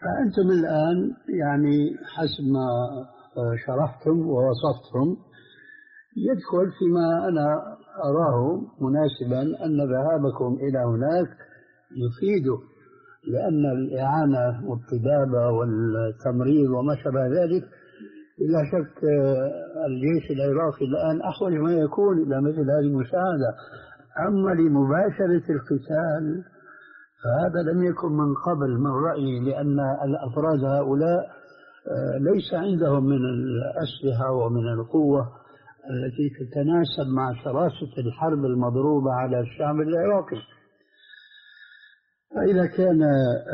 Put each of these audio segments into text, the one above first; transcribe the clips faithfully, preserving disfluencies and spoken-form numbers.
فأنتم الآن يعني حسب ما شرحتم ووصفتم يدخل فيما أنا أراه مناسبا أن ذهابكم إلى هناك يفيد، لأن الإعانة والطبابة والتمريض وما شابه ذلك بلا شك الجيش العراقي الآن أحوج ما يكون إلى مثل هذه المساعدة. أما لمباشرة القتال فهذا لم يكن من قبل من رأيي، لأن الأفراد هؤلاء ليس عندهم من الأسلحة ومن القوة التي تتناسب مع شراسة الحرب المضروبة على الشعب العراقي. فإذا كان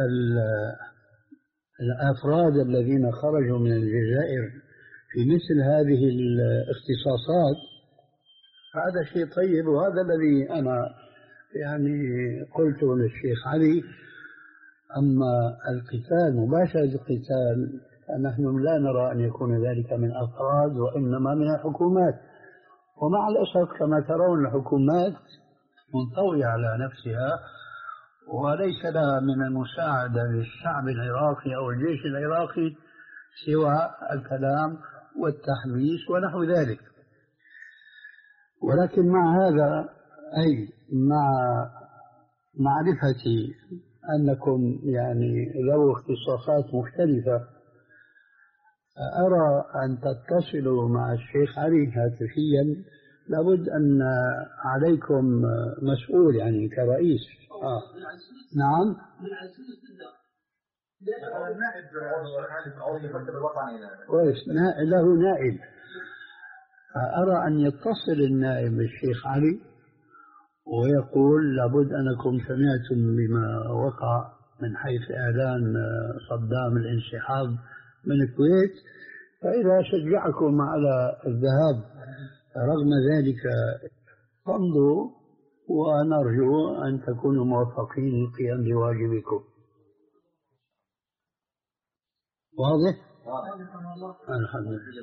الأفراد الذين خرجوا من الجزائر في مثل هذه الاختصاصات هذا شيء طيب، وهذا الذي أنا يعني قلت للشيخ علي. أما القتال مباشرة القتال فنحن لا نرى أن يكون ذلك من أفراد وإنما من الحكومات، ومع الأسف كما ترون الحكومات منطوية على نفسها وليس لها من المساعدة للشعب العراقي أو الجيش العراقي سوى الكلام والتحميس ونحو ذلك. ولكن مع هذا أي مع معرفتي أنكم يعني ذو اختصاصات مختلفة أرى أن تتصلوا مع الشيخ علي هاتفيا. لابد أن عليكم مسؤول يعني كرئيس. آه. نعم. كويس، له نائب. أرى أن يتصل النائب بالشيخ علي ويقول لابد أنكم سمعتم بما وقع من حيث إعلان صدام الانسحاب من الكويت، فإذا شجعكم على الذهاب رغم ذلك فامضوا، ونرجو أن تكونوا موفقين للقيام بواجبكم. واضح؟ الحمد لله.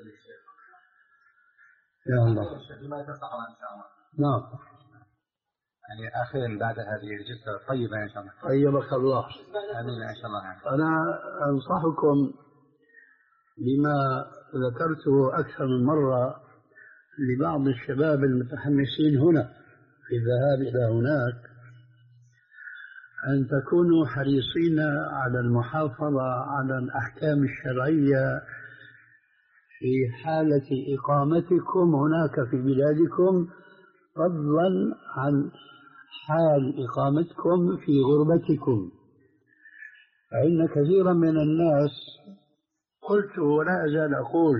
يا الله. نعم. يعني أخيرا بعد هذه الجلسة طيبة إن شاء الله. طيبك الله. آمين إن شاء الله. أنا أنصحكم بما ذكرته أكثر من مرة لبعض الشباب المتحمسين هنا في الذهاب إلى هناك، أن تكونوا حريصين على المحافظة على الأحكام الشرعية في حالة إقامتكم هناك في بلادكم، فضلا عن حال إقامتكم في غربتكم. فإن كثيرا من الناس، قلت ولا أزال أقول،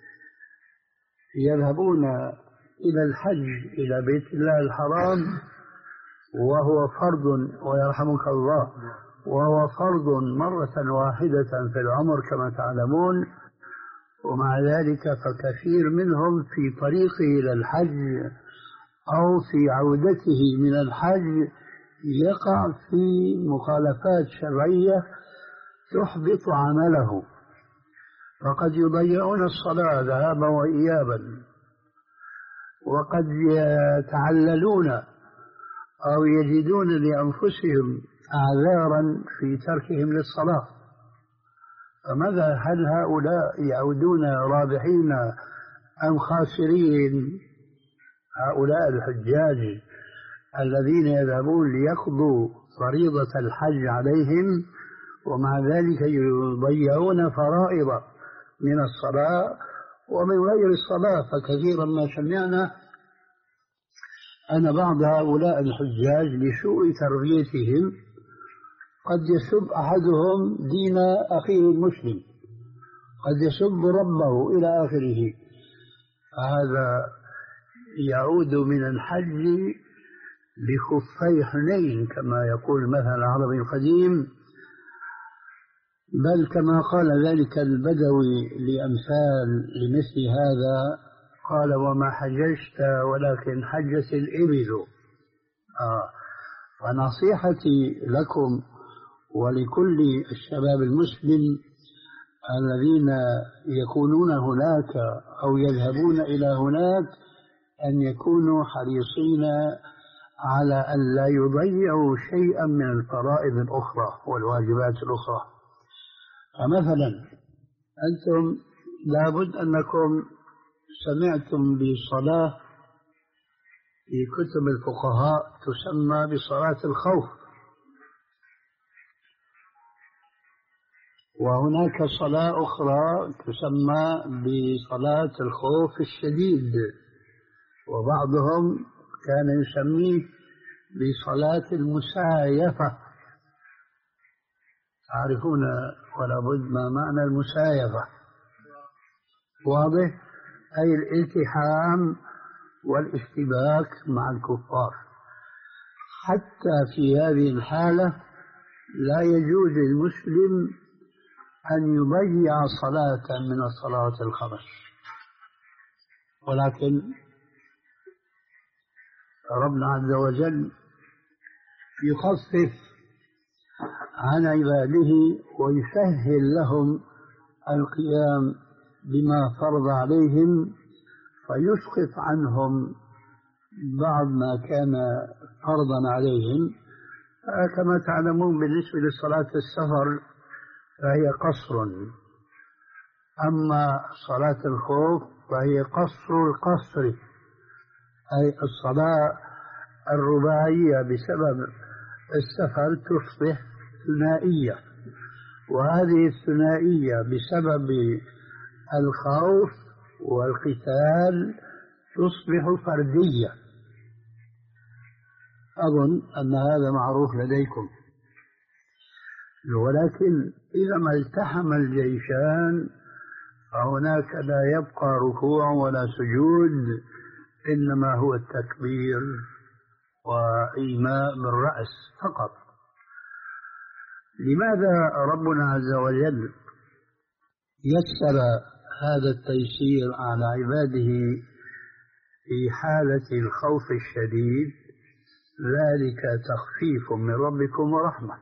يذهبون إلى الحج إلى بيت الله الحرام وهو فرض، ويرحمك الله، وهو فرض مرة واحدة في العمر كما تعلمون، ومع ذلك فكثير منهم في طريقه إلى الحج أو في عودته من الحج يقع في مخالفات شرعية تحبط عمله، وقد يضيعون الصلاة ذهابا وإيابا، وقد يتعللون أو يجدون لأنفسهم أعذارا في تركهم للصلاة. فماذا هل هؤلاء يعودون رابحين أم خاسرين؟ هؤلاء الحجاج الذين يذهبون ليقضوا فريضة الحج عليهم ومع ذلك يضيعون فرائض من الصلاة ومن غير الصلاة. فكثيرا ما سمعنا أن بعض هؤلاء الحجاج لسوء تربيتهم قد يسب أحدهم دين أخيه المسلم، قد يسب ربه إلى آخره. هذا يعود من الحج بخفي حنين كما يقول المثل العربي القديم، بل كما قال ذلك البدوي لأمثال لمثل هذا، قال وما حججت ولكن حجت الإبل. آه. ونصيحتي لكم ولكل الشباب المسلم الذين يكونون هناك أو يذهبون إلى هناك أن يكونوا حريصين على أن لا يضيعوا شيئا من الفرائض الأخرى والواجبات الأخرى. فمثلا أنتم لابد أنكم سمعتم بصلاة في كتب الفقهاء تسمى بصلاة الخوف، وهناك صلاة أخرى تسمى بصلاة الخوف الشديد، وبعضهم كان يسميه بصلاة المسايفة. تعرفون ولا بد ما معنى المسايفة؟ واضح؟ أي الالتحام والاشتباك مع الكفار. حتى في هذه الحالة لا يجوز للمسلم أن يضيع صلاة من الصلوات الخمس، ولكن ربنا عز وجل يخفف عن عباده ويسهل لهم القيام بما فرض عليهم، فيسقط عنهم بعض ما كان فرضا عليهم. كما تعلمون بالنسبة لصلاة السفر فهي قصر، أما صلاة الخوف فهي قصر القصر، أي الصلاة الرباعية بسبب السفر تصبح ثنائية، وهذه الثنائية بسبب الخوف والقتال تصبح فردية. أظن أن هذا معروف لديكم. ولكن إذا ما التحم الجيشان فهناك لا يبقى ركوع ولا سجود، إنما هو التكبير وإيماء بالرأس فقط. لماذا ربنا عز وجل يسر هذا التيسير على عباده في حالة الخوف الشديد؟ ذلك تخفيف من ربكم ورحمة،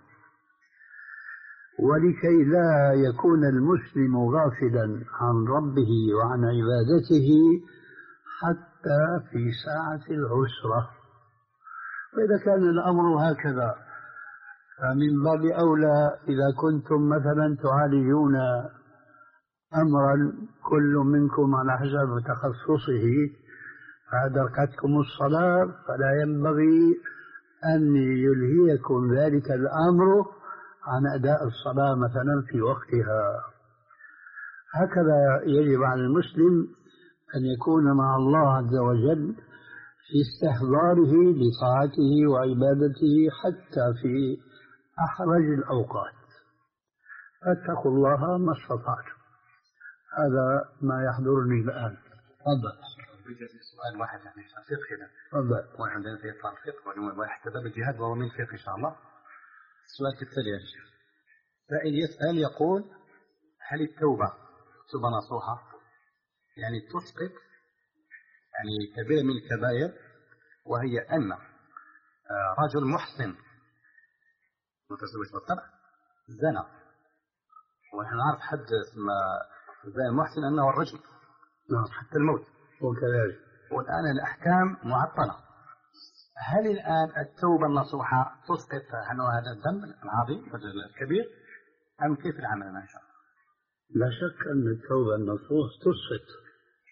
ولكي لا يكون المسلم غافلا عن ربه وعن عبادته حتى في ساعة العسرة. وإذا كان الأمر هكذا فمن باب أولى إذا كنتم مثلا تعالجون أمرا كل منكم على حسب تخصصه فأدركتكم الصلاة، فلا ينبغي أن يلهيكم ذلك الأمر عن أداء الصلاة مثلا في وقتها. هكذا يجب على المسلم أن يكون مع الله عز وجل في استحضاره لطاعته وعبادته حتى في أحرج الأوقات. فاتقوا الله ما استطعتم. هذا ما يحضرني الآن. تفضل. سؤال واحد يعني فقه هنا. تفضل. وعندنا في إطار الفقه واحتدى بالجهاد وهو من الفقه إن شاء الله. السؤال التالي يا شيخ. سائل يسأل يقول: هل التوبة توبة نصوحة يعني تسقط يعني كبيرة من الكبائر، وهي أن رجل محسن متزوج بالطبع زنا، ونحن نعرف حد زي المحسن أنه الرجل حتى الموت وكذلك، والآن الأحكام معطلة. هل الآن التوبة النصوحة تسقط هذا الذنب العظيم الكبير أم كيف العمل إن شاء الله؟ لا شك أن التوبة النصوح تسقط.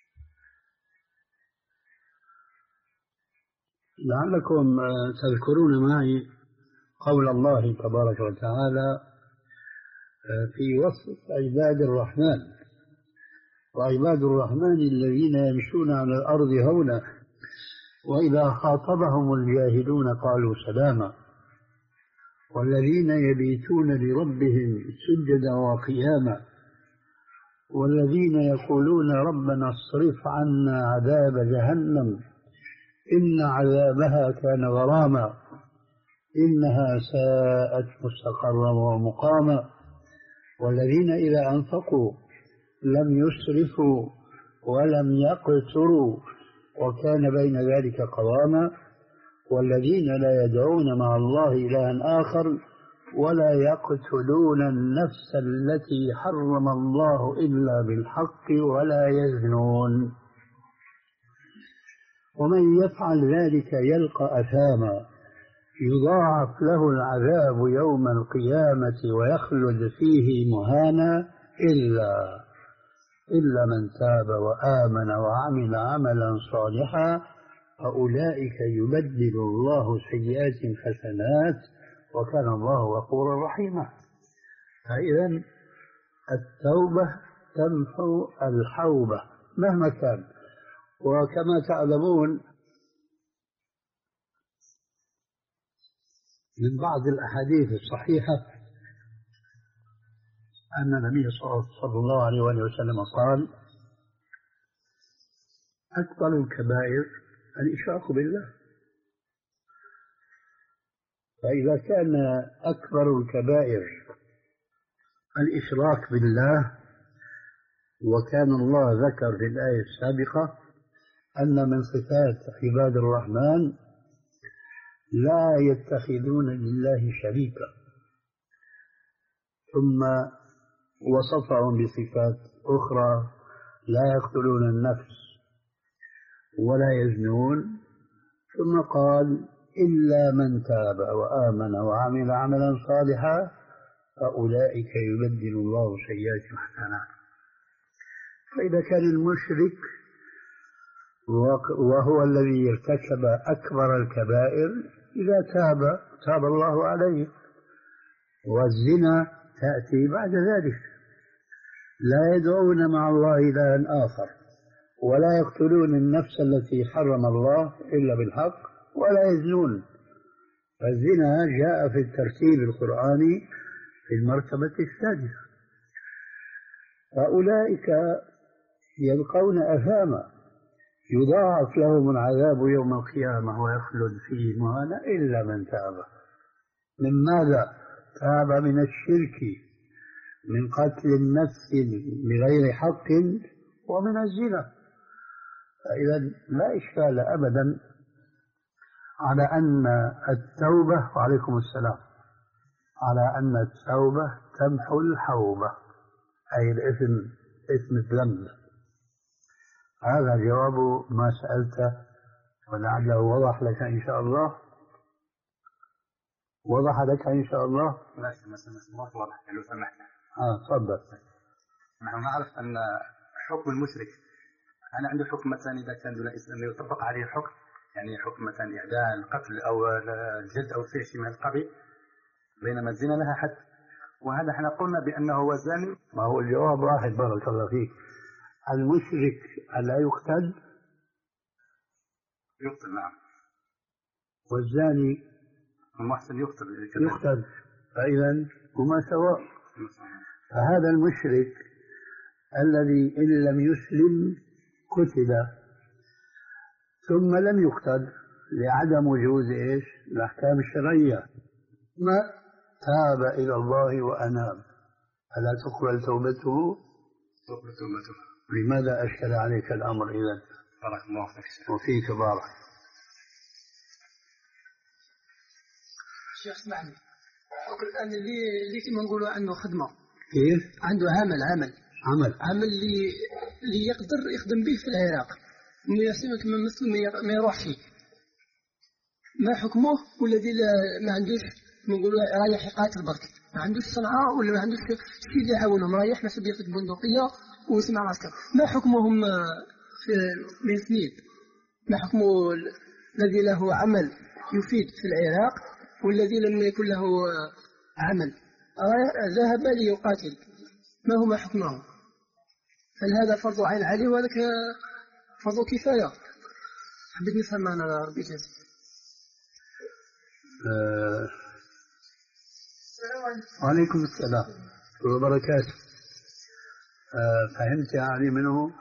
لعلكم تذكرون معي قول الله تبارك وتعالى في وصف عباد الرحمن: وعباد الرحمن الذين يمشون على الأرض هونا وإذا خاطبهم الجاهلون قالوا سلاما والذين يبيتون لربهم سجدا وقياما والذين يقولون ربنا اصرف عنا عذاب جهنم إن عذابها كان غراما إنها ساءت مستقرا ومقاما والذين إذا أنفقوا لم يسرفوا ولم يقتروا وكان بين ذلك قواما والذين لا يدعون مع الله إلها آخر ولا يقتلون النفس التي حرم الله إلا بالحق ولا يزنون ومن يفعل ذلك يلقى أثاما يضاعف له العذاب يوم القيامة ويخلد فيه مهانا إلا إلا من تاب وآمن وعمل عملا صالحا فأولئك يبدل الله سيئات حسنات وكان الله غفورا رحيما. فإذا التوبة تمحو الحوبة مهما كان. وكما تعلمون من بعض الأحاديث الصحيحة أن النبي صلى الله عليه وسلم قال: أكبر الكبائر الإشراك بالله. فإذا كان أكبر الكبائر الإشراك بالله، وكان الله ذكر في الآية السابقة أن من صفات عباد الرحمن لا يتخذون لله شريكا، ثم وصفهم بصفات أخرى: لا يقتلون النفس ولا يزنون، ثم قال: إلا من تاب وآمن وعمل عملا صالحا فأولئك يبدل الله سيئات حسنات. فإذا كان المشرك وهو الذي ارتكب أكبر الكبائر إذا تاب تاب الله عليه، والزنا تأتي بعد ذلك. لا يدعون مع الله إلها آخر، ولا يقتلون النفس التي حرم الله إلا بالحق، ولا يزنون. فالزنا جاء في الترتيب القرآني في المرتبة السادسة. فأولئك يلقون أثاما يضاعف لهم العذاب يوم القيامة ويخلد فيه مهانا إلا من تاب. من ماذا؟ تاب من الشرك، من قتل النفس بغير حق، ومن الزنا. فإذا لا إشكال أبدا على أن التوبة، وعليكم السلام، على أن التوبة تمحو الحوبة، أي الإثم، إثم الذنب. هذا جواب ما سألته، ولعله وضح لك إن شاء الله. وضح لك إن شاء الله؟ لا ما وضح لو سمحت. آه تفضل. نحن نعرف أن حكم المشرك، أنا عنده حكم مثلا إذا كان دون إسلام يطبق عليه الحكم، يعني حكم مثلا إعدام، القتل أو الجلد أو شيء من القبيل، بينما الزنا لها حد. وهذا احنا قلنا بأنه هو زاني. ما هو الجواب واحد، بارك الله فيك. المشرك ألا يقتل؟ يقتل نعم. والزاني المحسن يقتل. يقتل. فإذا هما سواء. فهذا المشرك الذي إن لم يسلم قتل ثم لم يقتل لعدم وجود إيش؟ الأحكام الشرعية، ما تاب إلى الله وأناب ألا تقبل توبته؟ تقبل توبته. لماذا أشكل عليك الأمر إذا؟ بارك الله فيك. وفيك بارك. شيخ اسمعني، الآن اللي اللي كما نقولوا عنده خدمة، كيف؟ عنده عمل عمل عمل عمل اللي اللي يقدر يخدم به في العراق، انه يحسن كما مسلم ما يروحش، ما حكمه؟ والذي ما عندوش نقولوا رايح يقاتل برك، ما عندوش صنعة ولا ما عندوش شيء اللي يعاونهم، رايح مثلا بياخذ بندقية ويسمع عسكر، ما حكمهم في من سنين؟ ما حكمه الذي له عمل يفيد في العراق والذي لم يكن له عمل ذهب ليقاتل، ما هو ما حكمه؟ هل هذا فرض عين عليه وهذاك فرض كفاية؟ حبيت نفهم أنا ربي جزاك. أه... وعليكم السلام وبركاته. أه فهمت يعني منه؟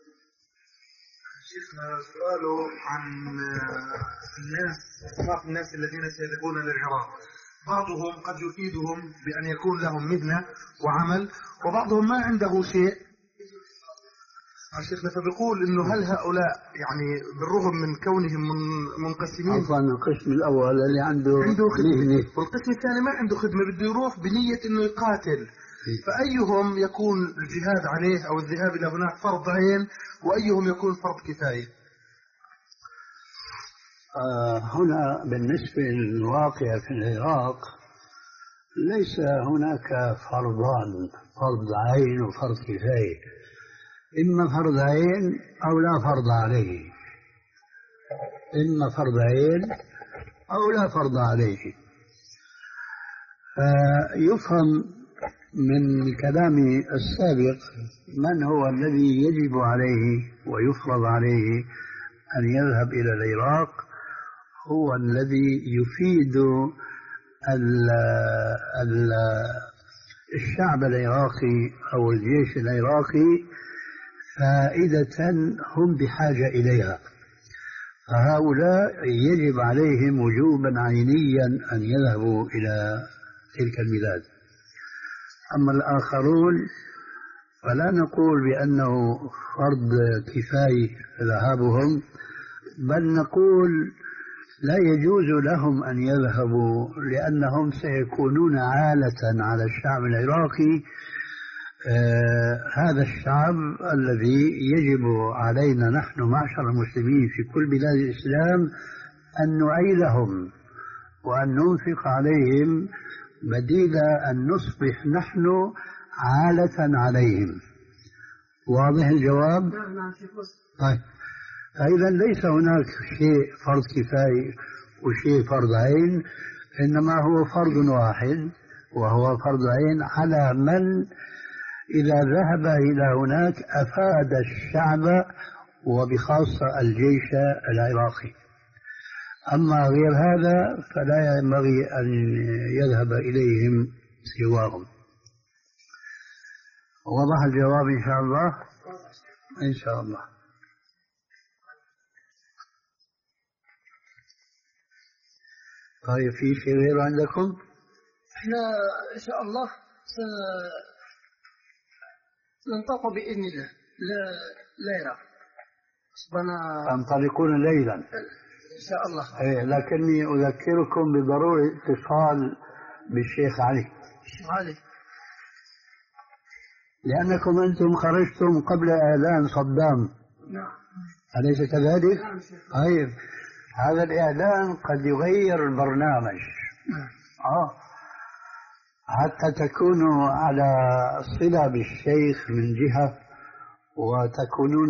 شيخنا سؤاله عن الناس، بعض الناس الذين سيذهبون للعراق، بعضهم قد يفيدهم بأن يكون لهم مهنة وعمل، وبعضهم ما عنده شيء. الشيخنا فبيقول إنه هل هؤلاء يعني بالرغم من كونهم منقسمين، عفوا القسم الأول اللي عنده عنده خدمة مهنة والقسم الثاني ما عنده خدمة بده يروح بنية إنه يقاتل، فأيهم يكون الجهاد عليه أو الذهاب إلى هناك فرض عين، وأيهم يكون فرض كفاية؟ آه هنا بالنسبة للواقع في العراق ليس هناك فرضان، فرض عين وفرض كفاية، إما فرض عين أو لا فرض عليه، إما فرض عين أو لا فرض عليه. فيفهم من كلامي السابق من هو الذي يجب عليه ويفرض عليه أن يذهب إلى العراق، هو الذي يفيد ال ال الشعب العراقي أو الجيش العراقي فائدة هم بحاجة إليها، فهؤلاء يجب عليهم وجوبا عينيا أن يذهبوا إلى تلك البلاد. أما الآخرون فلا نقول بأنه فرض كفاية ذهابهم، بل نقول لا يجوز لهم أن يذهبوا لأنهم سيكونون عالة على الشعب العراقي. آه هذا الشعب الذي يجب علينا نحن معشر المسلمين في كل بلاد الإسلام أن نعيلهم وأن ننفق عليهم بديل أن نصبح نحن عالة عليهم. واضح الجواب؟ طيب، فإذا ليس هناك شيء فرض كفاية وشيء فرض عين، إنما هو فرض واحد وهو فرض عين على من إذا ذهب إلى هناك أفاد الشعب وبخاصة الجيش العراقي. أما غير هذا فلا ينبغي أن يذهب إليهم سواهم. وضح الجواب إن شاء الله؟ إن شاء الله. طيب، في شيء غير عندكم؟ احنا إن شاء الله سننطلق بإذن الله لا لا يرى تنطلقون ليلا إن شاء الله. إيه، لكني أذكركم بضرورة اتصال بالشيخ علي. الشيخ علي، لأنكم أنتم خرجتم قبل إعلان صدام. نعم. أليس كذلك؟ نعم. طيب، هذا الإعلان قد يغير البرنامج. نعم. آه حتى تكونوا على صلة بالشيخ من جهة، وتكونون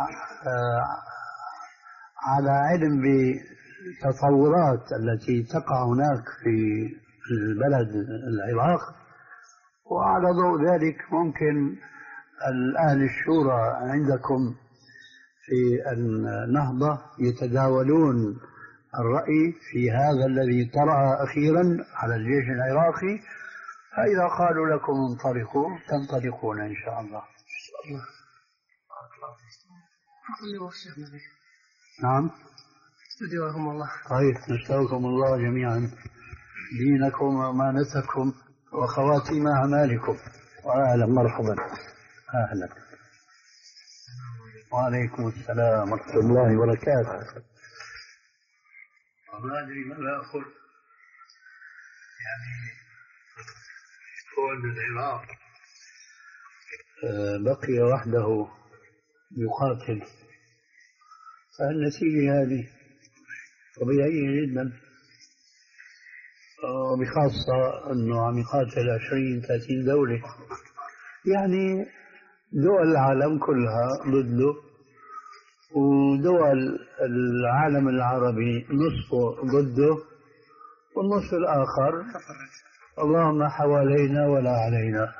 على علم بالتطورات التي تقع هناك في البلد العراق، وعلى ضوء ذلك ممكن الأهل الشورى عندكم في النهضة يتداولون الرأي في هذا الذي طرأ أخيرا على الجيش العراقي، فإذا قالوا لكم انطلقوا تنطلقون إن شاء الله. نعم. استودعكم الله. طيب، نستودعكم الله جميعا دينكم وأمانتكم وخواتيم أعمالكم. وأهلا مرحبا. أهلا. وعليكم السلام ورحمة الله وبركاته. ما أدري ماذا أقول، يعني كون العراق بقي وحده يقاتل، فالنتيجة هذه طبيعية جدا، وبخاصة أنه عم يقاتل عشرين ثلاثين دولة، يعني دول العالم كلها ضده، ودول العالم العربي نصفه ضده والنصف الآخر اللهم حوالينا ولا علينا.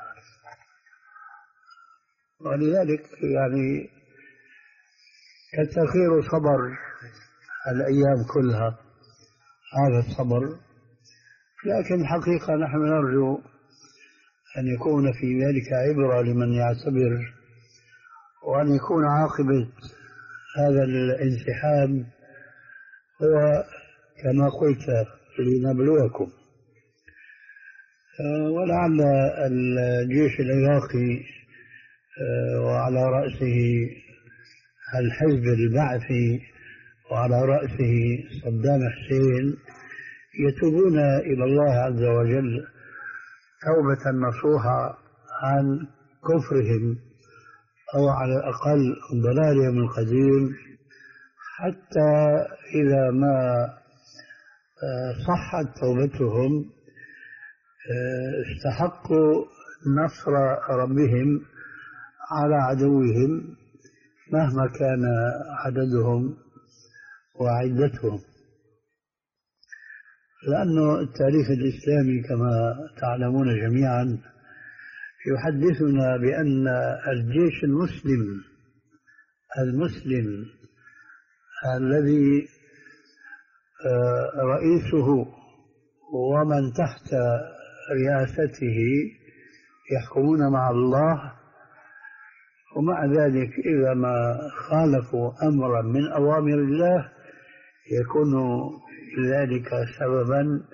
ولذلك يعني كتر خير صبر الأيام كلها هذا الصبر، لكن الحقيقة نحن نرجو أن يكون في ذلك عبرة لمن يعتبر، وأن يكون عاقبة هذا الانسحاب هو كما قلت لنبلوكم. ولعل الجيش العراقي وعلى رأسه الحزب البعثي وعلى رأسه صدام حسين يتوبون إلى الله عز وجل توبة نصوحة عن كفرهم أو على الأقل ضلالهم القديم، حتى إذا ما صحت توبتهم استحقوا نصر ربهم على عدوهم مهما كان عددهم وعدتهم، لأن التاريخ الإسلامي كما تعلمون جميعا يحدثنا بأن الجيش المسلم المسلم الذي رئيسه ومن تحت رئاسته يحكمون مع الله، ومع ذلك إذا ما خالفوا أمرا من أوامر الله يكون ذلك سببا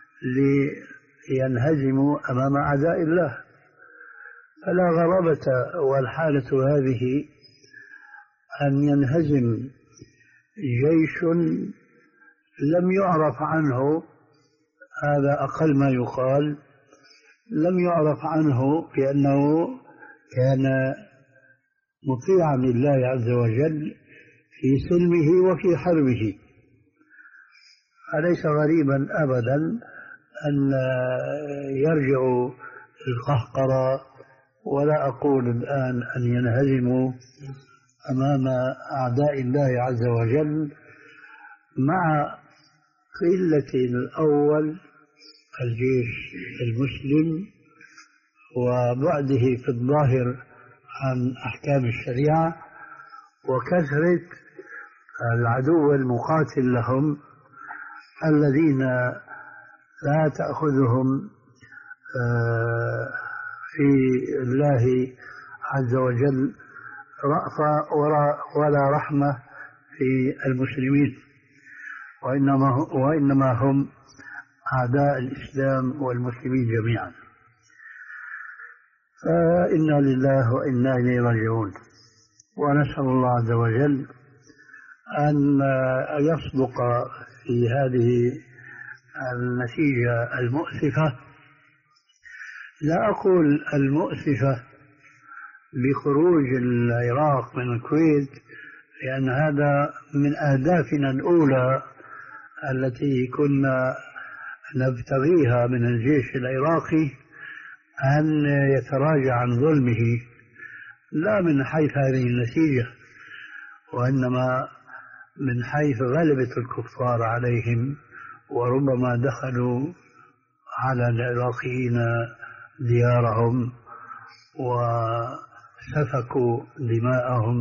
لينهزموا أمام أعداء الله. فلا غرابة والحالة هذه أن ينهزم جيش لم يعرف عنه، هذا أقل ما يقال، لم يعرف عنه بأنه كان مطيعا لله عز وجل في سلمه وفي حربه. أليس غريبا أبدا أن يرجعوا القهقرة، ولا أقول الآن أن ينهزموا أمام أعداء الله عز وجل، مع قلة الأول الجيش المسلم وبعده في الظاهر عن أحكام الشريعة وكثرة العدو المقاتل لهم الذين لا تأخذهم في الله عز وجل رأفة ولا رحمة في المسلمين، وإنما وإنما هم أعداء الإسلام والمسلمين جميعا. فإنا لله وإنا إليه راجعون، ونسأل الله عز وجل أن يصدق في هذه النتيجة المؤسفة. لا أقول المؤسفة بخروج العراق من الكويت، لأن هذا من أهدافنا الأولى التي كنا نبتغيها من الجيش العراقي، أن يتراجع عن ظلمه، لا من حيث هذه النتيجة، وإنما من حيث غلبة الكفار عليهم، وربما دخلوا على العراقيين ديارهم وسفكوا دماءهم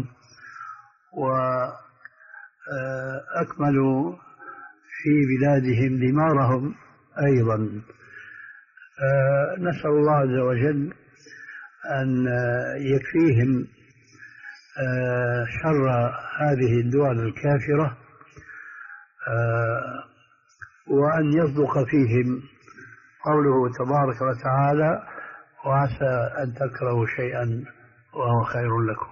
وأكملوا في بلادهم دمارهم أيضا. نسأل الله عز وجل أن يكفيهم شر هذه الدول الكافرة، وأن يصدق فيهم قوله تبارك وتعالى: وعسى أن تكرهوا شيئا وهو خير لكم.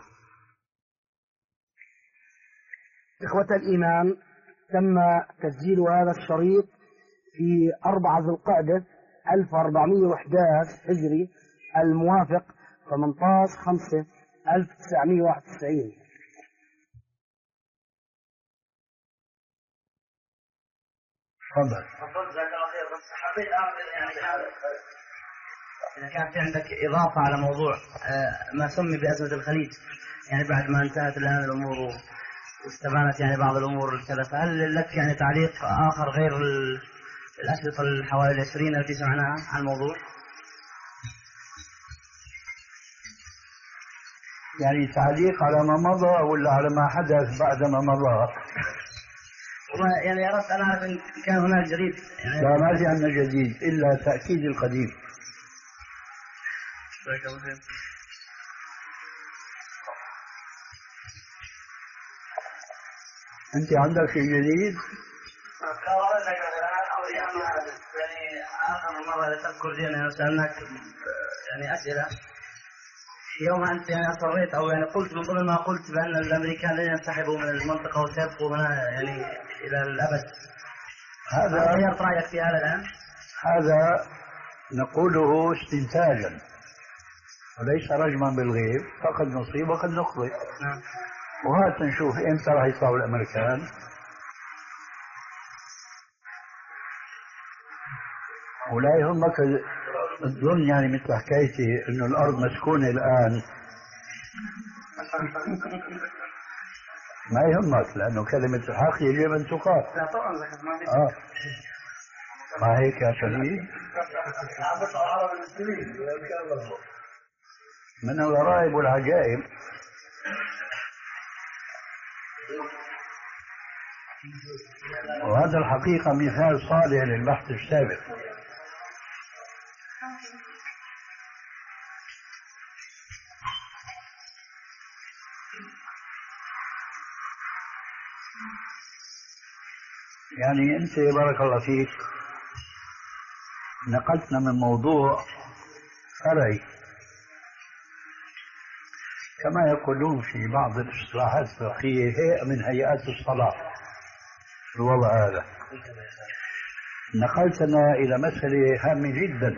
إخوة الإيمان، تم تسجيل هذا الشريط في أربعة ذي القعدة ألف وأربعمائة وأحد عشر هجري، الموافق ثمانية عشر خمسة ألف وتسعمائة وواحد وتسعين. تفضل. تفضل، جزاك الله خير. بس حبيت أعرف يعني هذا إذا كان في عندك إضافة على موضوع ما سمي بأزمة الخليج، يعني بعد ما انتهت الآن الأمور واستبانت يعني بعض الأمور كذا، فهل لك يعني تعليق آخر غير الأشرطة الحوالي العشرين التي سمعناها عن الموضوع؟ يعني تعليق على ما مضى ولا على ما حدث بعد ما مضى؟ والله يعني أردت أن أعرف إن كان هناك جديد. يعني لا، ما في عندنا جديد إلا تأكيد القديم. جزاك الله خير. أنت عندك شيء جديد؟ يعني آخر مرة تذكر جينا سألناك يعني أسئلة، يوم أنت يعني أصريت أو يعني قلت من قبل ما قلت بأن الأمريكان لن ينسحبوا من المنطقة وسيبقوا هنا يعني إلى الأبد. هذا غيرت رأيك في هذا الآن؟ هذا نقوله استنتاجا وليس رجما بالغيب، فقد نصيب وقد نخطئ. نعم. وهات نشوف امتى راح يطلعوا الامريكان. ولا يهمك تظن يعني مثل حكايتي انه الارض مسكونه الان، ما يهمك لانه كلمه الحق يجب ان تقال. لا طبعا ما في اه ما هيك يا شهيد؟ من الغرائب والعجائب وهذا الحقيقة مثال صالح للبحث السابق. يعني أنت بارك الله فيك نقلتنا من موضوع فرعي كما يقولون في بعض الاصطلاحات الفقهية هيئة من هيئات الصلاة في الوضع هذا، نقلتنا إلى مسألة هامة جدا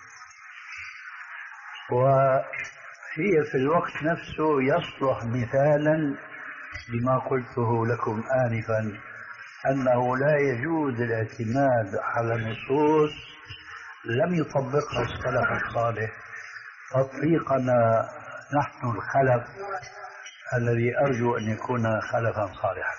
وهي في الوقت نفسه يصلح مثالا لما قلته لكم آنفا، أنه لا يجوز الاعتماد على نصوص لم يطبقها السلف الصالح تطبيقنا نحن الخلف الذي أرجو أن يكون خلفا صالحا.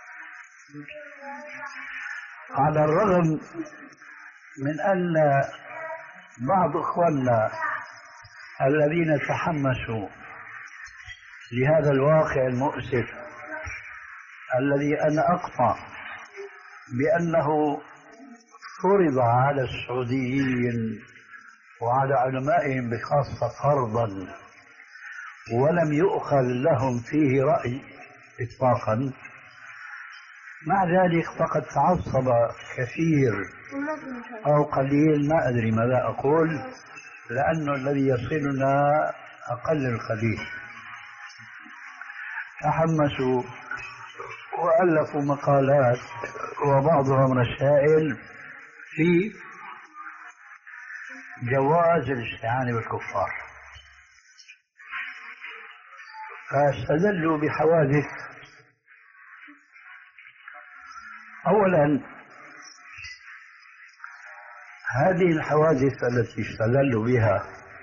على الرغم من أن بعض إخواننا الذين تحمسوا لهذا الواقع المؤسف الذي أنا أقطع بأنه فرض على السعوديين وعلى علمائهم بخاصة فرضا ولم يؤخذ لهم فيه رأي إطلاقا، مع ذلك فقد تعصب كثير أو قليل، ما أدري ماذا أقول، لأنه الذي يصلنا أقل القليل، تحمسوا وألفوا مقالات وبعضهم رسائل في جواز الاستعانة بالكفار، فاستدلوا بحوادث. أولا هذه الحوادث التي استدلوا بها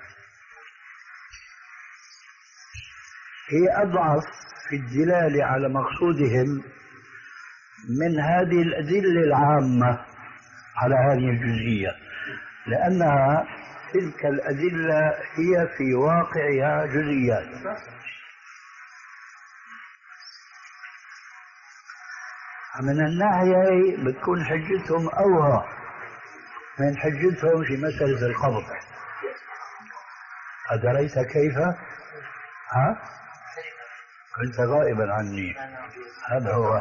هي أضعف في الدلالة على مقصودهم من هذه الأدلة العامة على هذه الجزئية، لأنها تلك الأدلة هي في واقعها جزئيات. من الناحية بتكون حجتهم أوهى من حجتهم في مسألة القبض. أدريت كيف؟ ها؟ كنت غائبا عني، هذا هو.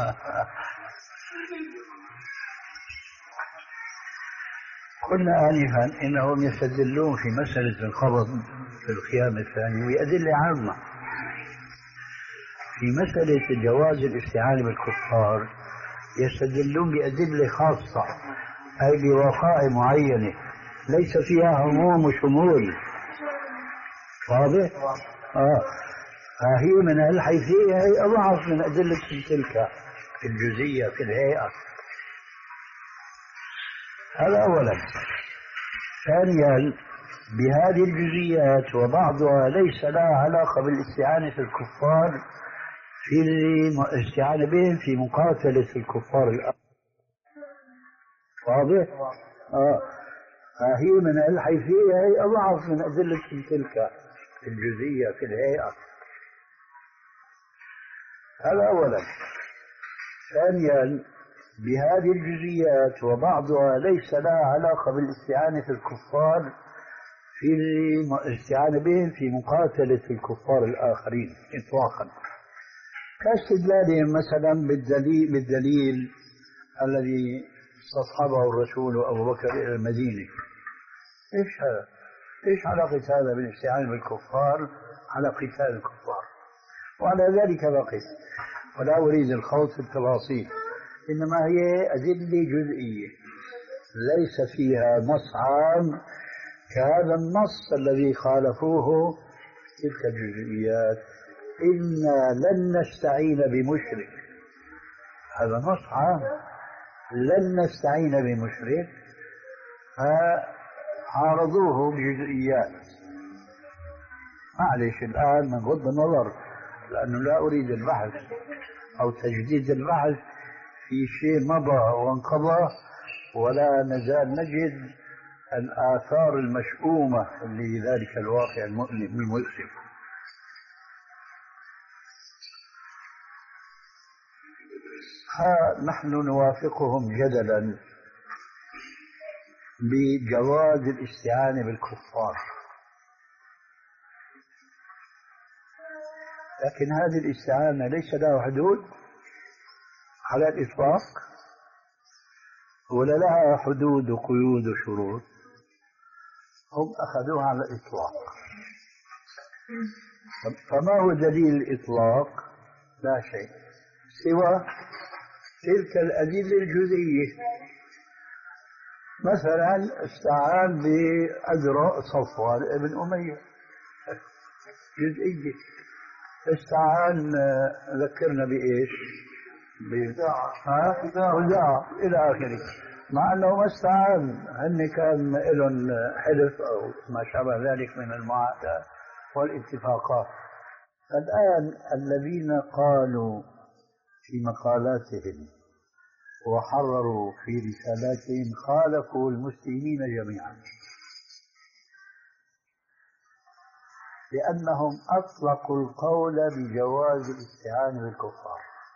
قلنا آنفا إنهم يستدلون في مسألة القبض في القيام الثاني بأدلة عامة. في مسألة جواز الاستعانة بالكفار يستدلون بأدلة خاصة، أي بوقائع معينة ليس فيها عموم وشمول. واضح؟ آه. فهي من الحيثية هي أضعف من أدلة تلك في الجزئية في الهيئة. هذا أولا. ثانيا بهذه الجزئيات وبعضها ليس لها علاقة بالاستعانة في الكفار في الاستعانة بهم في مقاتلة الكفار الآخرين. واضح؟ آه. فهي من الحيثية هي أضعف من أدلة تلك في الجزئية في الهيئة. هذا أولا. ثانيا بهذه الجزئيات وبعضها ليس لها علاقة بالاستعانة في الكفار في الاستعانة بهم في مقاتلة الكفار الآخرين إطلاقا، كاستدلالهم مثلا بالدليل, بالدليل الذي استصحبه الرسول أبو بكر إلى المدينة. إيش هذا؟ إيش علاقة هذا بالاستعانة بالكفار على قتال الكفار؟ وعلى ذلك بقيت، ولا أريد الخوض في التفاصيل، إنما هي أدلة جزئية ليس فيها نص عام كهذا النص الذي خالفوه تلك الجزئيات إنا لن نستعين بمشرك، هذا نص عام، لن نستعين بمشرك، فعارضوه بجزئيات. معلش الآن من غض النظر، لأنه لا أريد البحث أو تجديد البحث في شيء مضى وانقضى، ولا نزال نجد الآثار المشؤومة لذلك الواقع المؤلم المؤسف. نحن نوافقهم جدلا بجواز الاستعانة بالكفار، لكن هذه الاستعانة ليس لها حدود على الإطلاق، ولا لها حدود وقيود وشروط. هم أخذوها على الإطلاق. فما هو دليل الإطلاق؟ لا شيء سوى تلك الأدلة الجزئية. مثلا استعان بأذرع صفوان بن أمية، جزئية. استعان ذكرنا بإيش؟ بخزاعة إلى آخره، مع أنه ما استعان، هن كان لهم حلف أو ما شابه ذلك من المعاهدات والاتفاقات. الآن الذين قالوا في مقالاتهم وحرروا في رسالاتهم خالفوا المسلمين جميعا، لأنهم أطلقوا القول بجواز الاستعانة بالكفار.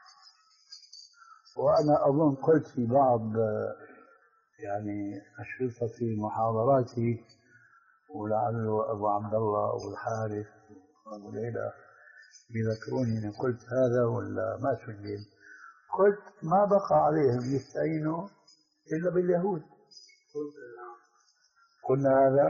وأنا أظن قلت في بعض يعني أشرطتي محاضراتي، ولعله أبو عبد الله أبو الحارث وأبو ليلى يذكروني إن قلت هذا ولا ما سجل. قلت ما بقى عليهم يستعينوا إلا باليهود. قلنا هذا.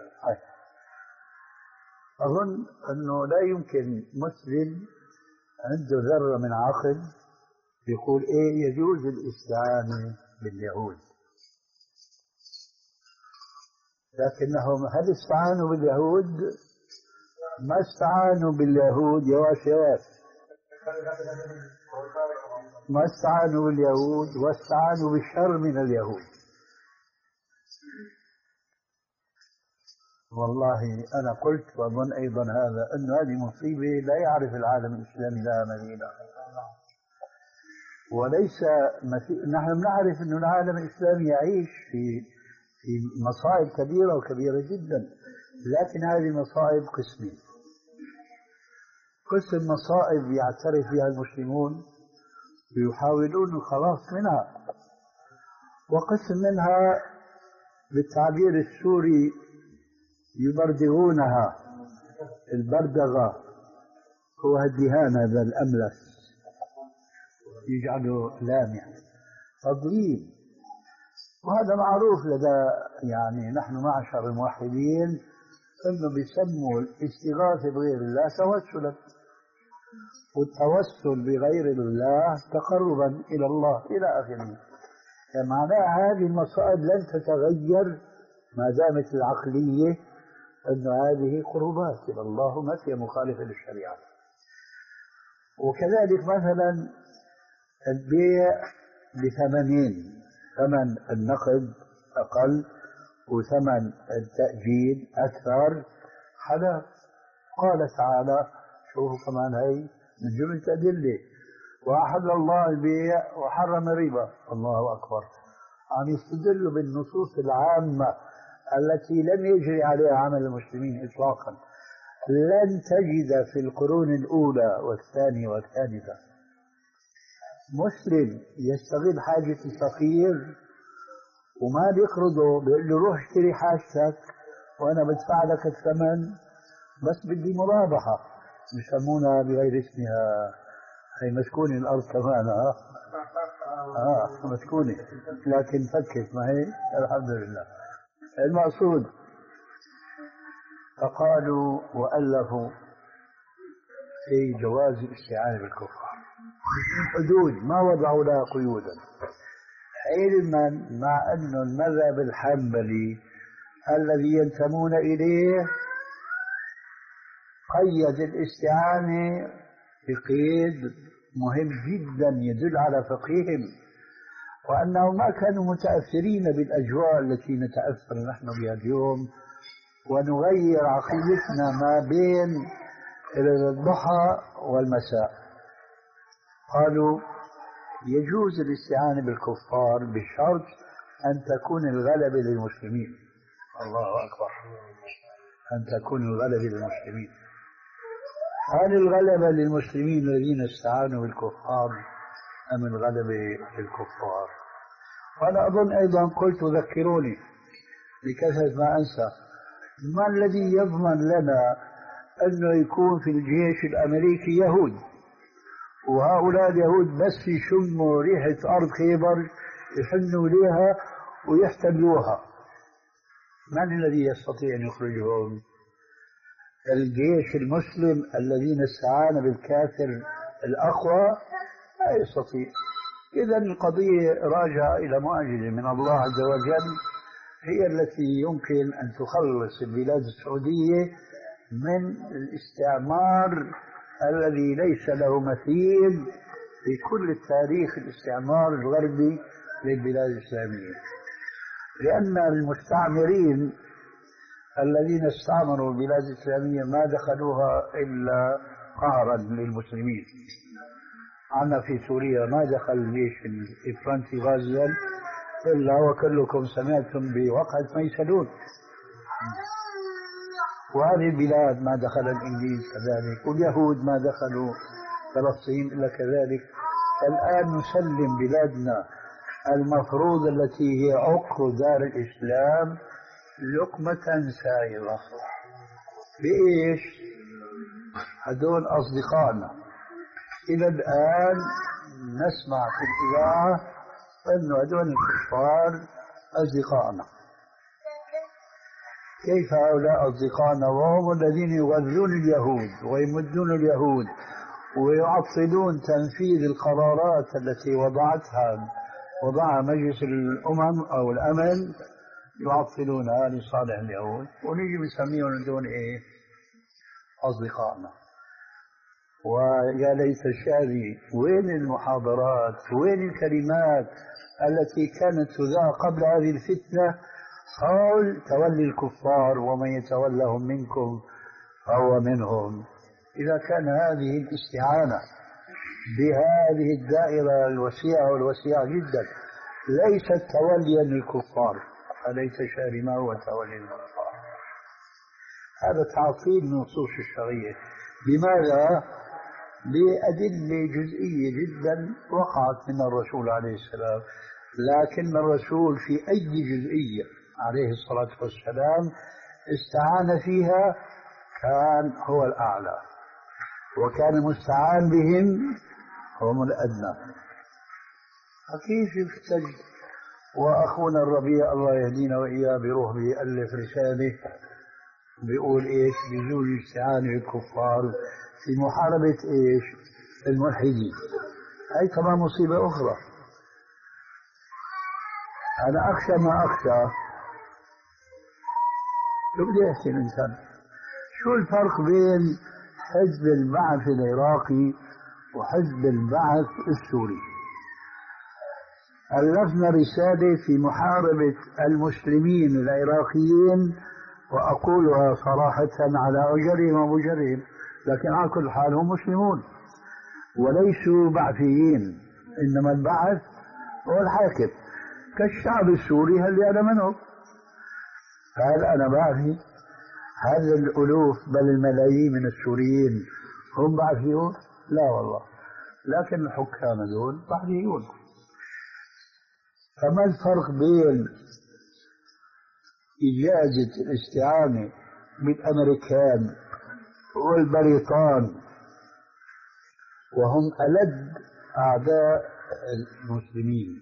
أظن أنه لا يمكن مسلم عنده ذرة من عقل يقول إيه يجوز الاستعانة باليهود، لكنهم هل استعانوا باليهود؟ ما استعانوا باليهود يواش يواش، ما استعانوا باليهود واستعانوا بالشر من اليهود. والله أنا قلت وأظن أيضا هذا أن هذه مصيبة لا يعرف العالم الإسلامي لها مثيلا، وليس مثيل. نحن نعرف أن العالم الإسلامي يعيش في في مصائب كبيرة وكبيرة جدا، لكن هذه المصائب قسمين. قسم مصائب يعترف بها المسلمون ويحاولون الخلاص منها، وقسم منها بالتعبير السوري يبردغونها. البردغة هو الدهان هذا الأملس يجعله لامع تضليل، وهذا معروف لدى يعني نحن معشر الموحدين انه بيسموا الاستغاثة بغير الله توسلا، والتوسل بغير الله تقربا إلى الله إلى آخره. يعني معناها هذه المصائب لن تتغير ما دامت العقلية أن هذه قربات إلى الله ما هي مخالفة للشريعة. وكذلك مثلا البيع بثمنين، ثمن النقد أقل وثمن التأجيل أكثر، حلال. قال تعالى، شوفوا كمان هي من جملة أدلة، وأحل الله البيع وحرم الربا. الله أكبر. عم يستدلوا بالنصوص العامة التي لم يجري عليها عمل المسلمين إطلاقا. لن تجد في القرون الأولى والثانية والثالثة مسلم يستغل حاجة الفقير وما بيقرضه، بيقول له روح اشتري حاجتك وأنا بدفع لك الثمن، بس بدي مرابحة. يسمونها بغير اسمها، هي مسكونة الأرض كمان. ها آه مسكونة لكن فكت، ما هي الحمد لله. المقصود فقالوا وألفوا في جواز الاستعانة بالكفار حدود ما وضعوا لها قيودا، علما مع أن المذهب الحنبلي الذي ينتمون إليه قيد الاستعانة بقيد مهم جدا يدل على فقههم، وأنهم ما كانوا متأثرين بالأجواء التي نتأثر نحن بها اليوم ونغير عقيدتنا ما بين الضحى والمساء. قالوا يجوز الاستعانة بالكفار بشرط أن تكون الغلبة للمسلمين. الله أكبر، أن تكون الغلبة للمسلمين. هل الغلبة للمسلمين الذين استعانوا بالكفار أم الغلبة للكفار؟ وأنا أظن أيضا قلت ذكروني لكثرة ما أنسى، ما الذي يضمن لنا أنه يكون في الجيش الأمريكي يهود وهؤلاء اليهود بس يشموا ريحة أرض خيبر يحنوا لها ويحتلوها؟ من الذي يستطيع أن يخرجهم؟ الجيش المسلم الذين استعان بالكافر الأقوى لا يستطيع. إذا القضية راجعة إلى معجزة من الله عز وجل هي التي يمكن أن تخلص البلاد السعودية من الاستعمار الذي ليس له مثيل في كل التاريخ، الاستعمار الغربي للبلاد الإسلامية. لأن المستعمرين الذين استعمروا البلاد الإسلامية ما دخلوها إلا قهرا للمسلمين. عنا في سوريا ما دخل الجيش الفرنسي غازيا إلا وكلكم سمعتم بوقعة ميسلون، وهذه البلاد ما دخل الإنجليز كذلك، واليهود ما دخلوا فلسطين إلا كذلك. الآن نسلم بلادنا المفروض التي هي عقر دار الإسلام لقمة سائغة. بإيش؟ هدول أصدقائنا. إلى الآن نسمع في الإذاعة أن هدول الكفار أصدقائنا. كيف هؤلاء أصدقائنا وهم الذين يغذون اليهود ويمدون اليهود ويعطلون تنفيذ القرارات التي وضعتها وضعها مجلس الأمم أو الأمن، يعطلونها لصالح اليهود ونيجي بنسميهم دون إيه؟ أصدقائنا. ويا ليت شعري وين المحاضرات، وين الكلمات التي كانت تذاع قبل هذه الفتنة حول تولي الكفار ومن يتولهم منكم فهو منهم. إذا كان هذه الاستعانة بهذه الدائرة الوسيعة والوسيعة جدا ليست توليا للكفار، فليس شعري ما هو تولي الكفار. هذا تعطيل النصوص الشرعية. لماذا؟ بأدلة جزئية جدا وقعت من الرسول عليه السلام، لكن الرسول في أي جزئية عليه الصلاة والسلام استعان فيها كان هو الأعلى، وكان المستعان بهم هم الأدنى. فكيف يفتج وأخونا الربيع الله يهدينا وإياه بروح بيألف رسالة بيقول إيش؟ بيجوز الاستعانة بالكفار في محاربة إيش؟ الملحدين. هاي كمان مصيبة أخرى. أنا أخشى ما أخشى. شو بدي أحكي الإنسان؟ شو الفرق بين حزب البعث العراقي وحزب البعث السوري؟ ألفنا رسالة في محاربة المسلمين العراقيين، وأقولها صراحة على أجرهم ومجرهم، لكن على كل حال هم مسلمون وليسوا بعثيين، إنما البعث هو الحاكم كالشعب السوري هل أنا منهم؟ هل أنا بعثي؟ هل الألوف بل الملايين من السوريين هم بعثيون؟ لا والله، لكن الحكام دول بعثيون. فما الفرق بين إجازة الاستعانة بالأمريكان والبريطان وهم ألد أعداء المسلمين،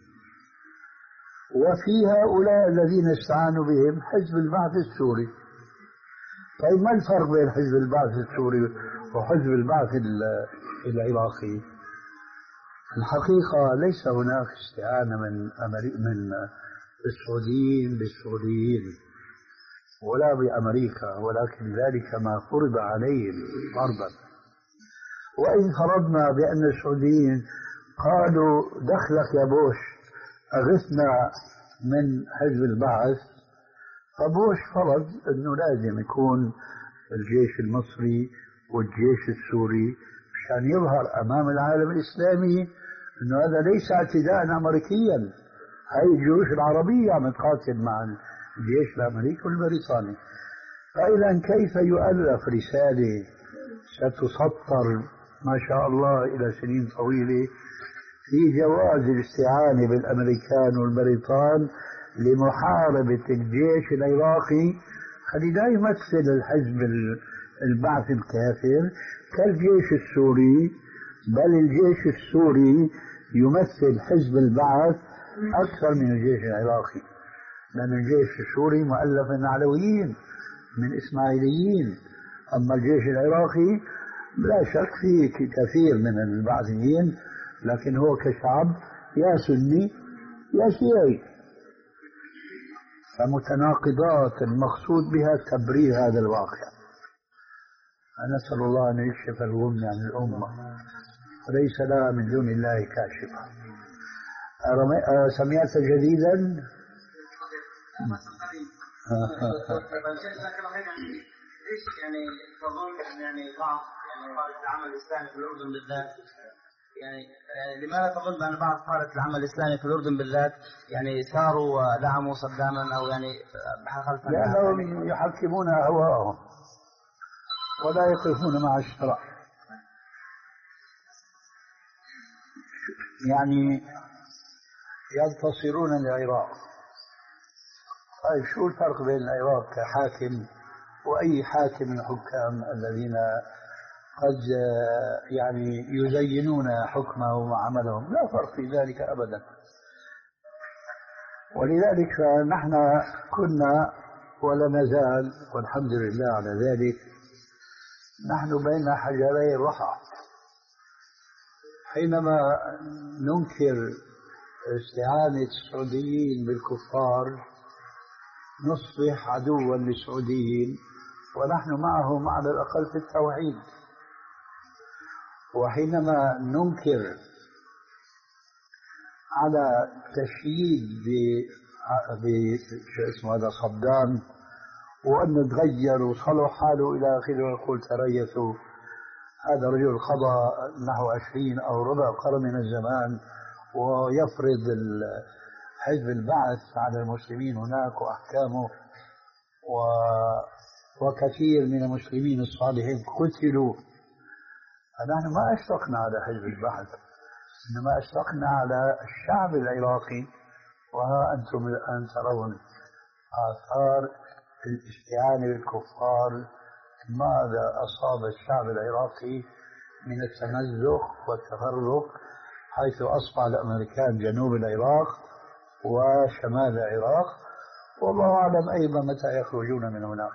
وفي هؤلاء الذين استعانوا بهم حزب البعث السوري؟ طيب ما الفرق بين حزب البعث السوري وحزب البعث العراقي؟ الحقيقة ليس هناك استعانة من من السعوديين بالسعوديين، ولا بأمريكا، ولكن ذلك ما فرض عليهم فرضا. وإن فرضنا بأن السعوديين قالوا دخلك يا بوش أغثنا من حزب البعث، فبوش فرض أنه لازم يكون الجيش المصري والجيش السوري مشان يظهر أمام العالم الإسلامي أنه هذا ليس اعتداء أمريكيا، هاي الجيوش العربية عم تقاتل مع الجيش الأمريكي والبريطاني. فإذا كيف يؤلف رسالة ستسطر ما شاء الله إلى سنين طويلة في جواز الاستعانة بالأمريكان والبريطان لمحاربة الجيش العراقي الذي لا يمثل الحزب البعث الكافر كالجيش السوري، بل الجيش السوري يمثل حزب البعث أكثر من الجيش العراقي، لأن الجيش السوري مؤلف من علويين من إسماعيليين، أما الجيش العراقي لا شك فيه كثير من البعثيين، لكن هو كشعب يا سني يا شيعي، فمتناقضات المقصود بها تبرير هذا الواقع. نسأل الله أن يكشف الغم عن الأمة وليس لها من دون الله كاشفة. سمعت جديدا؟ ليش يعني تظن يعني بعض يعني العمل الإسلامي في الأردن بالذات يعني لماذا تظن بأن بعض قادة العمل الإسلامي في الأردن بالذات يعني ساروا ودعموا صداما أو يعني خلف؟ لأنهم يحكمون أهواءهم ولا يقفون مع الشرع. يعني ينتصرون العراق. طيب شو الفرق بين العراق كحاكم وأي حاكم من الحكام الذين قد يعني يزينون حكمه وعملهم؟ لا فرق في ذلك أبدا. ولذلك نحن كنا ولا نزال والحمد لله على ذلك نحن بين حجري الرحى. حينما ننكر استعانة السعوديين بالكفار نصبح عدوا للسعوديين ونحن معهم على الأقل في التوحيد. وحينما ننكر على تشييد ب اسمه هذا صدام وأنه تغير وصلح حاله إلى آخره ويقول تريثوا، هذا رجل قضى نحو عشرين أو ربع قرن من الزمان ويفرض حزب البعث على المسلمين هناك وأحكامه، و... وكثير من المسلمين الصالحين قتلوا. فنحن ما أشفقنا على حزب البعث، إنما أشفقنا على الشعب العراقي. وها أنتم الآن ترون آثار الاستعانة بالكفار، ماذا أصاب الشعب العراقي من التمزق والتفرق، حيث أصبح الأمريكان جنوب العراق وشمال العراق، والله أعلم أيضا متى يخرجون من هناك.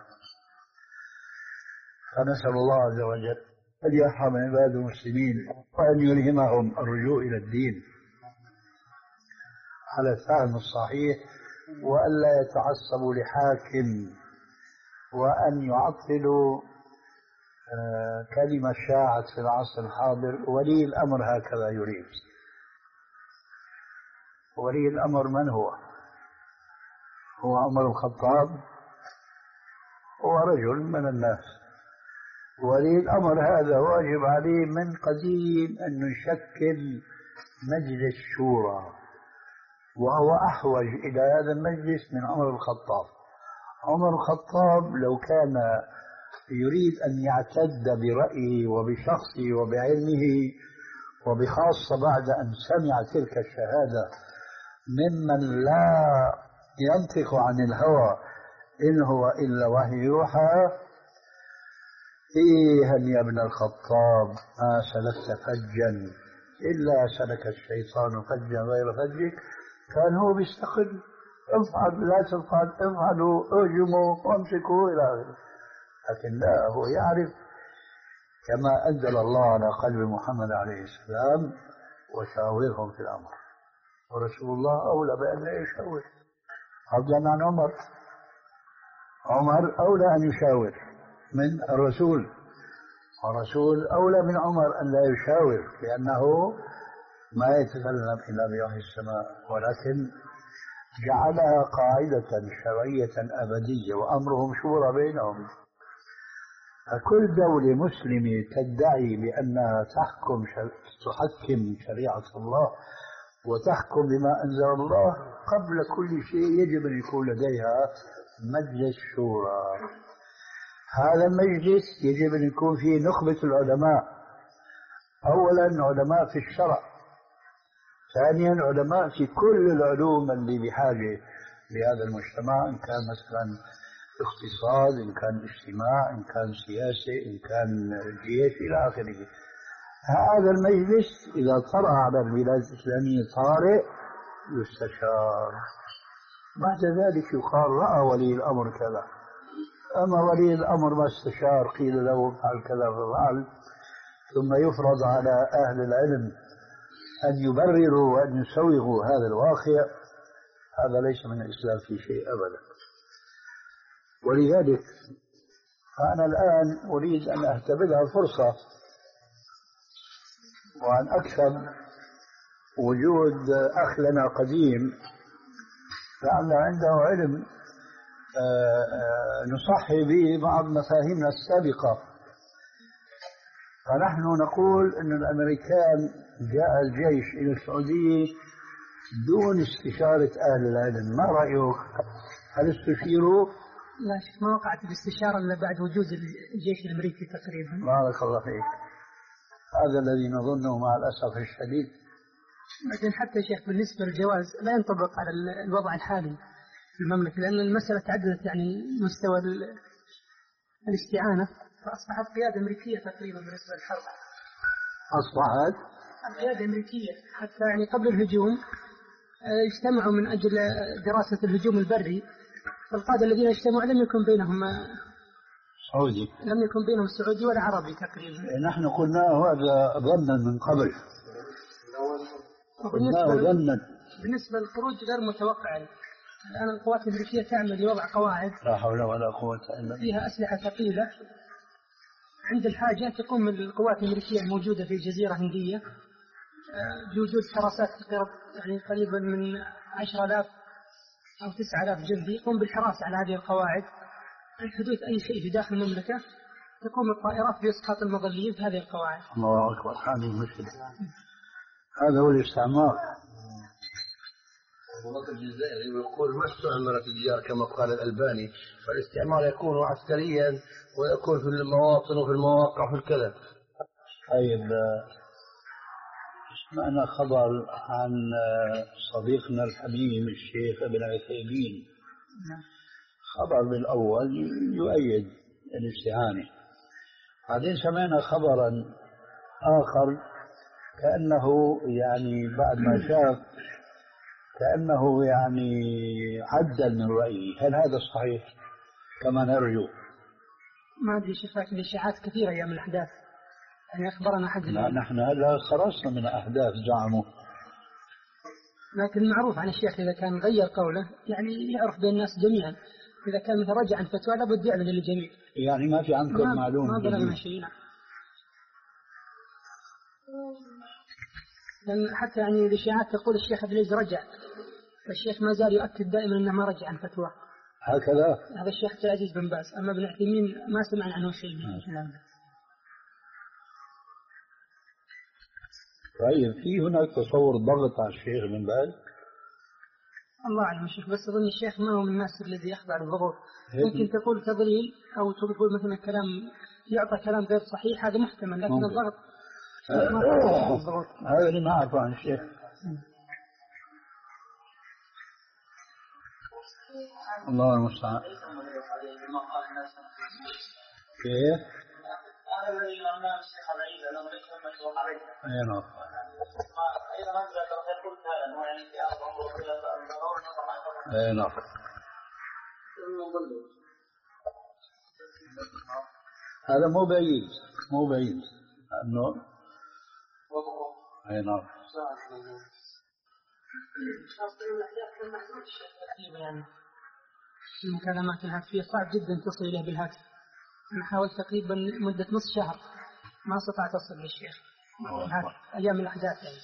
فنسأل الله عز وجل أن يرحم عباد المسلمين وأن يلهمهم الرجوع إلى الدين على الفهم الصحيح، وألا يتعصبوا لحاكم، وأن يعطلوا كلمة شاعت في العصر الحاضر ولي الأمر هكذا يريد. ولي الأمر من هو؟ هو عمر الخطاب، هو رجل من الناس. ولي الأمر هذا واجب عليه من قديم أن يشكل مجلس شورى، وهو أحوج إلى هذا المجلس من عمر الخطاب. عمر الخطاب لو كان يريد أن يعتد برأيه وبشخصه وبعلمه، وبخاصة بعد أن سمع تلك الشهادة ممن لا ينطق عن الهوى إن هو إلا وحي يوحى، إيها يا ابن الخطاب ما سلكت فجا إلا سلك الشيطان فجا غير فجك. كان هو بيستقل، افعل لا تفعل، افعلوا اهجموا وامسكوا إلى آخره. لكن لا، هو يعرف كما أنزل الله على قلب محمد عليه السلام وشاورهم في الأمر، ورسول الله أولى بأن لا يشاور فضلا عن عمر. عمر أولى أن يشاور من الرسول، الرسول أولى من عمر أن لا يشاور، لأنه ما يتكلم إلا بوحي السماء، ولكن جعلها قاعدة شرعية أبدية وأمرهم شورى بينهم. فكل دولة مسلمة تدعي بأنها تحكم تحكم شريعة الله وتحكم بما أنزل الله، قبل كل شيء يجب أن يكون لديها مجلس شورى. هذا المجلس يجب أن يكون فيه نخبة العلماء، أولا علماء في الشرع، ثانيا علماء في كل العلوم اللي بحاجة لهذا المجتمع، إن كان مثلا اقتصاد، إن كان اجتماع، إن كان سياسة، إن كان جيش إلى آخره. هذا المجلس إذا طرأ على البلاد الإسلامية طارئ يستشار، بعد ذلك يقال رأى ولي الأمر كذا. أما ولي الأمر ما استشار، قيل له افعل كذا ففعل، ثم يفرض على أهل العلم أن يبرروا وأن يسوغوا هذا الواقع، هذا ليس من الإسلام في شيء أبدا. ولذلك أنا الآن أريد أن أهتبلها فرصة وأن أكسب وجود أخ لنا قديم لعل عنده علم نصحي به بعض مفاهيمنا السابقة. فنحن نقول أن الأمريكان جاء الجيش إلى السعودية دون استشارة أهل العلم، ما رأيك؟ هل استشيروا؟ لا شيخ، ما وقعت الاستشارة إلا بعد وجود الجيش الأمريكي تقريبا. بارك الله فيك، هذا الذي نظنه مع الأسف الشديد. لكن حتى شيخ بالنسبة للجواز لا ينطبق على الوضع الحالي في المملكة، لأن المسألة تعددت يعني مستوى الاستعانة، فأصبحت قيادة أمريكية تقريبا بالنسبة للحرب. أصبحت قيادة أمريكية حتى يعني قبل الهجوم اجتمعوا من أجل دراسة الهجوم البري، فالقادة الذين اجتمعوا لم يكن بينهم سعودي، لم يكن بينهم سعودي ولا عربي تقريبا. نحن قلنا هذا ظنا من قبل، قلنا ظنا. بالنسبة للخروج غير متوقع. الآن القوات الأمريكية تعمل لوضع قواعد لا حول ولا قوة إلا بالله فيها أسلحة ثقيلة، عند الحاجة تقوم القوات الأمريكية الموجودة في الجزيرة الهندية بوجود حراسات يعني قريبا من عشرة آلاف أو تسعة آلاف جندي يقوم بالحراسة على هذه القواعد. عند حدوث أي شيء في داخل المملكة تقوم الطائرات بإسقاط المظليين في هذه القواعد. الله أكبر، هذه مشكلة، هذا هو الاستعمار. المناطق الجزائري يقول ما استعمرت الديار كما قال الألباني، فالاستعمار يكون عسكريا ويكون في المواطن وفي المواقع وفي الكذا. طيب، سمعنا خبر عن صديقنا الحبيب الشيخ ابن عثيمين، خبر بالأول يؤيد الاستعانة، بعدين سمعنا خبرا آخر كأنه يعني بعد ما شاف كأنه يعني عدل من رأيه. هل هذا صحيح كما نرجو؟ ما أدري شيخ، لكن الإشاعات كثيرة أيام الأحداث، يعني أخبرنا حد. لا نحن هلا خلصنا من أحداث زعموا، لكن معروف عن الشيخ إذا كان غير قوله يعني يعرف بين الناس جميعا، إذا كان مثل رجع عن فتوى لابد يعلن للجميع، يعني ما في عندكم معلومة؟ ما بلغنا شيء. لأن حتى يعني الإشاعات تقول الشيخ عبد العزيز رجع، فالشيخ ما زال يؤكد دائما أنه ما رجع عن فتوى. هكذا هذا الشيخ عبد العزيز بن باز، أما ابن عثيمين ما سمعنا عنه شيء. طيب، في هناك تصور ضغط على الشيخ بن باز؟ الله أعلم الشيخ، بس أظن الشيخ ما هو من الناس الذي يخضع للضغوط. ممكن تقول تضليل أو تقول مثلا كلام يعطى كلام غير صحيح، هذا محتمل، لكن ممكن. الضغط هذا اللي ما أعرفه عن الشيخ. الله المستعان. كيف؟ أي نعم. أي نعم. هذا مو بعيد، مو بعيد أنه أي نعم. المكالمات الهاتفية صعب جدا تصل إليه بالهاتف. أنا حاولت تقريبا مدة نصف شهر ما استطعت أصل للشيخ أيام الأحداث يعني.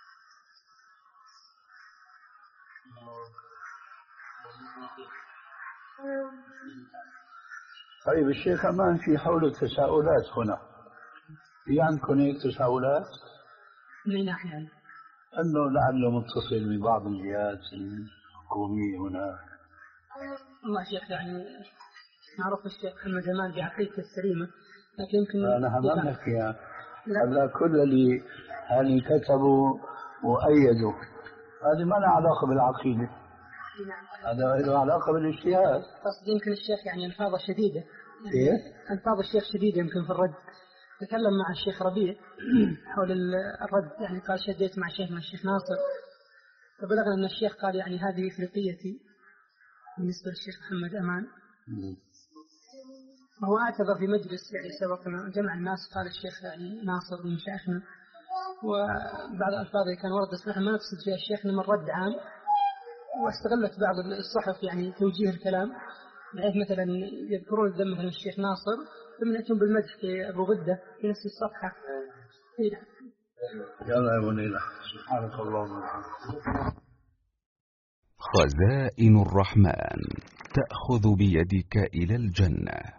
طيب الشيخ أمان، في حول تساؤلات هنا، في عندكم هيك تساؤلات؟ من ناحية يعني؟ أنه لعله متصل ببعض الجهات الحكومية هنا. والله شيخ يعني معروف الشيخ محمد أمان بعقيدته السليمة، لكن يمكن أنا همام نحكيها هذا كل اللي يعني كتبوا وأيدوا، هذه ما لها علاقة بالعقيدة، هذا له علاقة بالاجتهاد. قصد يمكن الشيخ يعني ألفاظه شديدة، إيه؟ ألفاظ الشيخ شديدة يمكن في الرد. تكلم مع الشيخ ربيع حول الرد، يعني قال شديت مع شيخنا الشيخ ناصر، فبلغنا أن الشيخ قال يعني هذه إفريقيتي بالنسبة للشيخ محمد أمان. وهو اعتذر في مجلس يعني سبقنا جمع الناس، قال الشيخ يعني ناصر من مشايخنا، وبعض الألفاظ اللي كان ورد صراحة ما نقصد فيها الشيخ من رد عام، واستغلت بعض الصحف يعني توجيه الكلام، بحيث مثلا يذكرون الذم مثلا الشيخ ناصر ثم يأتون بالمدح في أبو غدة في نفس الصفحة. يلا يا بنيلة، سبحانك اللهم وبحمدك. خزائن الرحمن تأخذ بيدك إلى الجنة.